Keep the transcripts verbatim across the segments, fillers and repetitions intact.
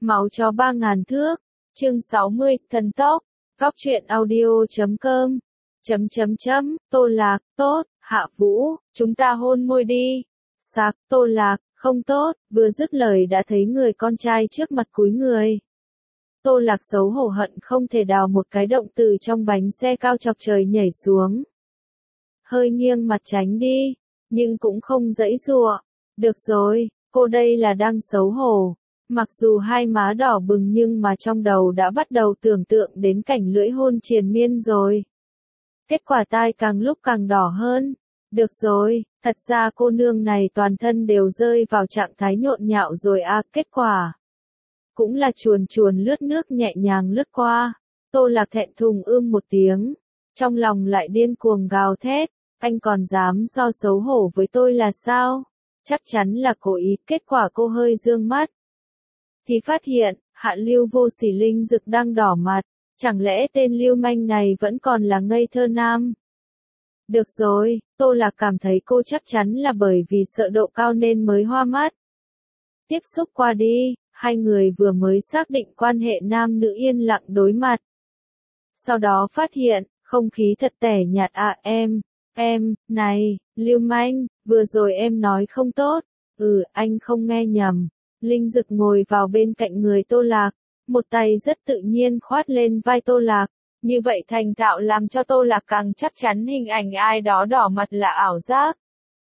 Máu chó ba ngàn thước, chương sáu mươi, thần tốc, góc truyện audio chấm com, chấm chấm chấm, Tô Lạc, tốt, Hạ Vũ, chúng ta hôn môi đi. Sạc, Tô Lạc, không tốt, vừa dứt lời đã thấy người con trai trước mặt cúi người. Tô Lạc xấu hổ hận không thể đào một cái động từ trong bánh xe cao chọc trời nhảy xuống. Hơi nghiêng mặt tránh đi, nhưng cũng không giãy giụa. Được rồi, cô đây là đang xấu hổ. Mặc dù hai má đỏ bừng nhưng mà trong đầu đã bắt đầu tưởng tượng đến cảnh lưỡi hôn triền miên rồi. Kết quả tai càng lúc càng đỏ hơn. Được rồi, thật ra cô nương này toàn thân đều rơi vào trạng thái nhộn nhạo rồi à, kết quả cũng là chuồn chuồn lướt nước nhẹ nhàng lướt qua. Tô Lạc thẹn thùng ưm một tiếng, trong lòng lại điên cuồng gào thét, anh còn dám so xấu hổ với tôi là sao? Chắc chắn là cố ý. Kết quả cô hơi dương mắt thì phát hiện, Hạ Lưu Vô Sỉ Linh Dực đang đỏ mặt, chẳng lẽ tên lưu manh này vẫn còn là ngây thơ nam? Được rồi, Tô Lạc cảm thấy cô chắc chắn là bởi vì sợ độ cao nên mới hoa mắt. Tiếp xúc qua đi, hai người vừa mới xác định quan hệ nam nữ yên lặng đối mặt. Sau đó phát hiện, không khí thật tẻ nhạt à em, em, này, lưu manh, vừa rồi em nói không tốt, ừ, anh không nghe nhầm. Linh Dực ngồi vào bên cạnh người Tô Lạc, một tay rất tự nhiên khoát lên vai Tô Lạc, như vậy thành thạo làm cho Tô Lạc càng chắc chắn hình ảnh ai đó đỏ mặt là ảo giác.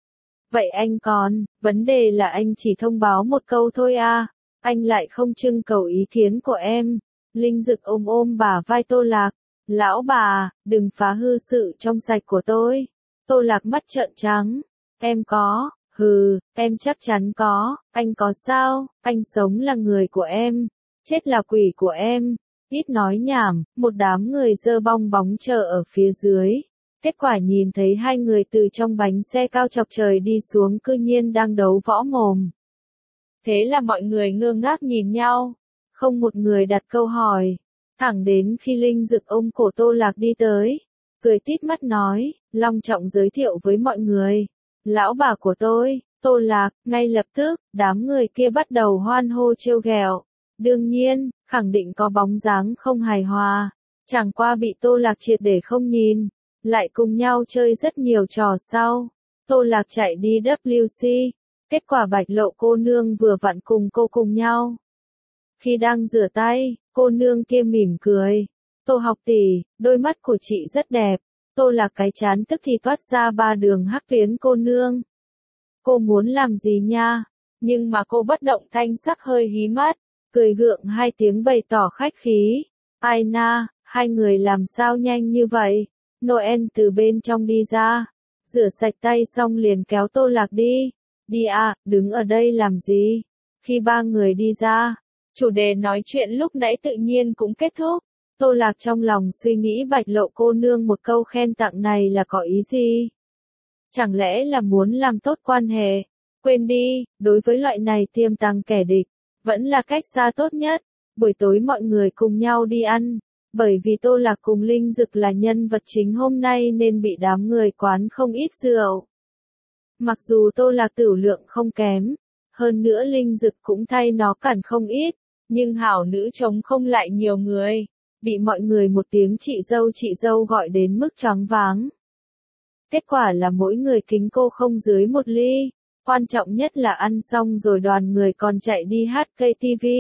Vậy anh còn, vấn đề là anh chỉ thông báo một câu thôi à, anh lại không trưng cầu ý kiến của em. Linh Dực ôm ôm bả vai Tô Lạc, lão bà, đừng phá hư sự trong sạch của tôi. Tô Lạc mắt trợn trắng, em có. Hừ, em chắc chắn có, anh có sao, anh sống là người của em, chết là quỷ của em. Ít nói nhảm, một đám người dơ bong bóng chờ ở phía dưới. Kết quả nhìn thấy hai người từ trong bánh xe cao chọc trời đi xuống cư nhiên đang đấu võ mồm. Thế là mọi người ngơ ngác nhìn nhau, không một người đặt câu hỏi. Thẳng đến khi Linh Dực ôm cổ Tô Lạc đi tới, cười tít mắt nói, long trọng giới thiệu với mọi người. Lão bà của tôi, Tô Lạc. Ngay lập tức, đám người kia bắt đầu hoan hô trêu ghẹo. Đương nhiên, khẳng định có bóng dáng không hài hòa. Chẳng qua bị Tô Lạc triệt để không nhìn, lại cùng nhau chơi rất nhiều trò sau. Tô Lạc chạy đi W C, kết quả Bạch Lộ cô nương vừa vặn cùng cô cùng nhau. Khi đang rửa tay, cô nương kia mỉm cười. Tô học tỷ, đôi mắt của chị rất đẹp. Tô Lạc cái chán tức thì toát ra ba đường hắc tuyến. Cô nương, cô muốn làm gì nha? Nhưng mà cô bất động thanh sắc hơi hí mắt, cười gượng hai tiếng bày tỏ khách khí. Ai na, hai người làm sao nhanh như vậy? Noel từ bên trong đi ra, rửa sạch tay xong liền kéo Tô Lạc đi. Đi à, đứng ở đây làm gì? Khi ba người đi ra, chủ đề nói chuyện lúc nãy tự nhiên cũng kết thúc. Tô Lạc trong lòng suy nghĩ Bạch Lộ cô nương một câu khen tặng này là có ý gì? Chẳng lẽ là muốn làm tốt quan hệ? Quên đi, đối với loại này tiềm tàng kẻ địch, vẫn là cách xa tốt nhất. Buổi tối mọi người cùng nhau đi ăn, bởi vì Tô Lạc cùng Linh Dực là nhân vật chính hôm nay nên bị đám người quán không ít rượu. Mặc dù Tô Lạc tửu lượng không kém, hơn nữa Linh Dực cũng thay nó cản không ít, nhưng hảo nữ chống không lại nhiều người. Bị mọi người một tiếng chị dâu chị dâu gọi đến mức choáng váng. Kết quả là mỗi người kính cô không dưới một ly. Quan trọng nhất là ăn xong rồi đoàn người còn chạy đi hát ca tê vê.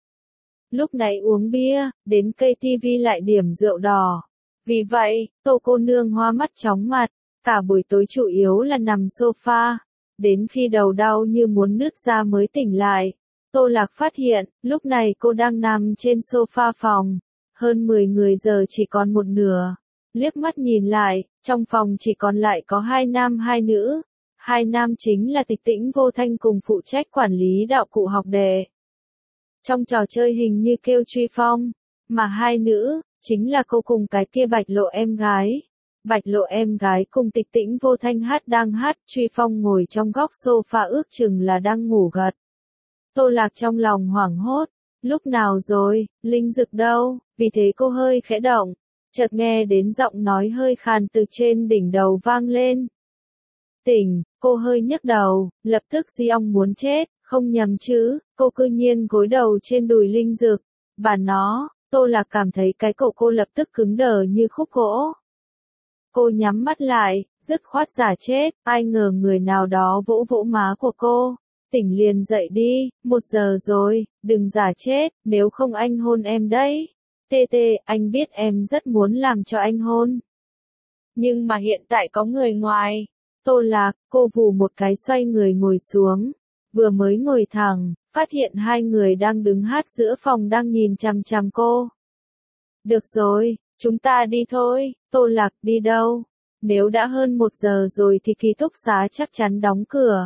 Lúc nãy uống bia, đến ca tê vê lại điểm rượu đỏ. Vì vậy, Tô cô nương hoa mắt chóng mặt, cả buổi tối chủ yếu là nằm sofa. Đến khi đầu đau như muốn nứt ra mới tỉnh lại. Tô Lạc phát hiện, lúc này cô đang nằm trên sofa phòng. Hơn mười người giờ chỉ còn một nửa. Liếc mắt nhìn lại, trong phòng chỉ còn lại có hai nam hai nữ. Hai nam chính là Tịch Tĩnh Vô Thanh cùng phụ trách quản lý đạo cụ học đề. Trong trò chơi hình như kêu truy phong, mà hai nữ, chính là cô cùng cái kia Bạch Lộ em gái. Bạch Lộ em gái cùng Tịch Tĩnh Vô Thanh hát đang hát, truy phong ngồi trong góc sofa ước chừng là đang ngủ gật. Tô Lạc trong lòng hoảng hốt. Lúc nào rồi, Linh Dực đâu? Vì thế cô hơi khẽ động, chợt nghe đến giọng nói hơi khàn từ trên đỉnh đầu vang lên. Tỉnh, cô hơi nhấc đầu, lập tức Di Ong muốn chết, Không nhầm chứ, cô cư nhiên gối đầu trên đùi Linh Dực. Bà nó, Tô Lạc cảm thấy cái cổ cô lập tức cứng đờ như khúc gỗ. Cô nhắm mắt lại, dứt khoát giả chết, ai ngờ người nào đó vỗ vỗ má của cô. Tỉnh liền dậy đi, một giờ rồi, đừng giả chết, nếu không anh hôn em đấy. Tê tê, anh biết em rất muốn làm cho anh hôn. Nhưng mà hiện tại có người ngoài. Tô Lạc, cô vù một cái xoay người ngồi xuống. Vừa mới ngồi thẳng, phát hiện hai người đang đứng hát giữa phòng đang nhìn chằm chằm cô. Được rồi, chúng ta đi thôi. Tô Lạc, đi đâu? Nếu đã hơn một giờ rồi thì ký túc xá chắc chắn đóng cửa.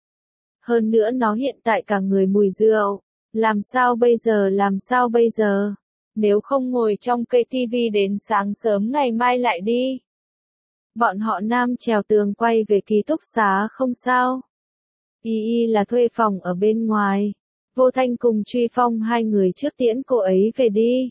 Hơn nữa nó hiện tại cả người mùi rượu. Làm sao bây giờ làm sao bây giờ? Nếu không ngồi trong cây tivi đến sáng sớm ngày mai lại đi. Bọn họ nam trèo tường quay về ký túc xá không sao. Y y là thuê phòng ở bên ngoài. Vô Thanh cùng Truy Phong hai người trước tiễn cô ấy về đi.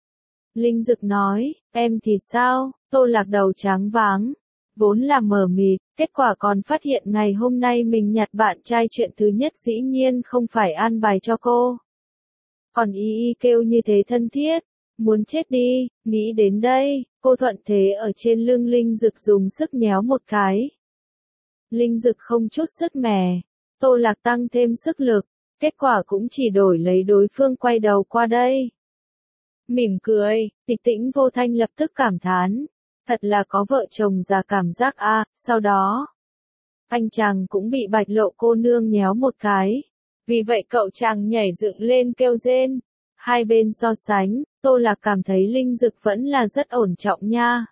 Linh Dực nói, em thì sao? Tô Lạc đầu tráng váng. Vốn là mờ mịt, kết quả còn phát hiện ngày hôm nay mình nhặt bạn trai chuyện thứ nhất dĩ nhiên không phải an bài cho cô. Còn y y kêu như thế thân thiết. Muốn chết đi, nghĩ đến đây, cô thuận thế ở trên lưng Linh Dực dùng sức nhéo một cái. Linh Dực không chút sức mẻ. Tô Lạc tăng thêm sức lực, kết quả cũng chỉ đổi lấy đối phương quay đầu qua đây. Mỉm cười, Tịch Tĩnh Vô Thanh lập tức cảm thán. Thật là có vợ chồng già cảm giác a. À, sau đó, anh chàng cũng bị Bạch Lộ cô nương nhéo một cái. Vì vậy cậu chàng nhảy dựng lên kêu rên. Hai bên so sánh, Tô Lạc cảm thấy Linh Dực vẫn là rất ổn trọng nha.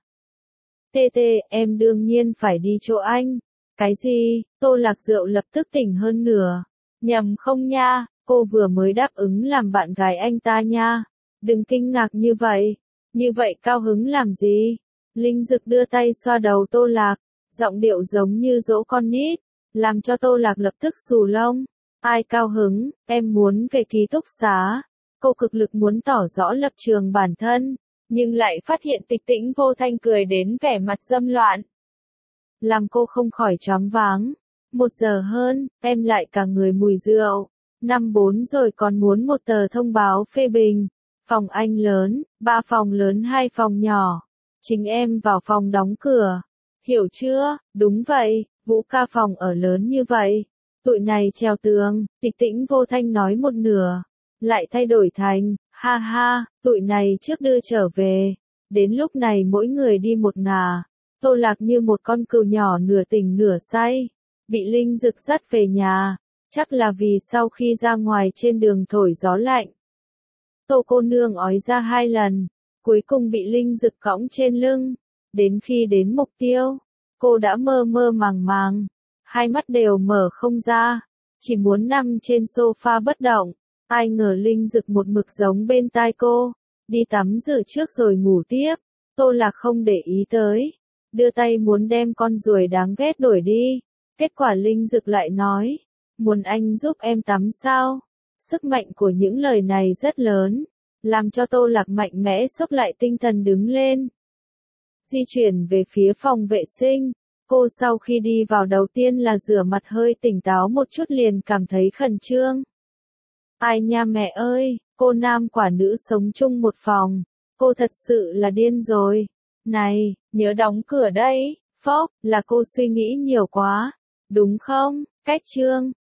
Tê tê, em đương nhiên phải đi chỗ anh. Cái gì? Tô Lạc rượu lập tức tỉnh hơn nửa. Nhầm không nha, cô vừa mới đáp ứng làm bạn gái anh ta nha. Đừng kinh ngạc như vậy. Như vậy cao hứng làm gì? Linh Dực đưa tay xoa đầu Tô Lạc, giọng điệu giống như dỗ con nít, làm cho Tô Lạc lập tức xù lông. Ai cao hứng, em muốn về ký túc xá. Cô cực lực muốn tỏ rõ lập trường bản thân, nhưng lại phát hiện Tịch Tĩnh Vô Thanh cười đến vẻ mặt dâm loạn. Làm cô không khỏi choáng váng. Một giờ hơn, em lại cả người mùi rượu. Năm bốn rồi còn muốn một tờ thông báo phê bình. Phòng anh lớn, ba phòng lớn hai phòng nhỏ. Chính em vào phòng đóng cửa. Hiểu chưa? Đúng vậy, Vũ ca phòng ở lớn như vậy. Tụi này treo tường, Tịch Tĩnh Vô Thanh nói một nửa. Lại thay đổi thành, ha ha, tụi này trước đưa trở về. Đến lúc này mỗi người đi một ngả. Tô Lạc như một con cừu nhỏ nửa tỉnh nửa say. Bị Linh Dực dắt về nhà. Chắc là vì sau khi ra ngoài trên đường thổi gió lạnh. Tô cô nương ói ra hai lần. Cuối cùng bị Linh Dực cõng trên lưng. Đến khi đến mục tiêu, cô đã mơ mơ màng màng. Hai mắt đều mở không ra. Chỉ muốn nằm trên sofa bất động. Ai ngờ Linh Dực một mực giống bên tai cô. Đi tắm rửa trước rồi ngủ tiếp. Tô Lạc không để ý tới. Đưa tay muốn đem con ruồi đáng ghét đuổi đi. Kết quả Linh Dực lại nói. Muốn anh giúp em tắm sao? Sức mạnh của những lời này rất lớn. Làm cho Tô Lạc mạnh mẽ xốc lại tinh thần đứng lên. Di chuyển về phía phòng vệ sinh. Cô sau khi đi vào đầu tiên là rửa mặt hơi tỉnh táo một chút liền cảm thấy khẩn trương. Ai nha mẹ ơi, cô nam quả nữ sống chung một phòng. Cô thật sự là điên rồi. Này, nhớ đóng cửa đây. Phốc, là cô suy nghĩ nhiều quá. Đúng không? Cách chương.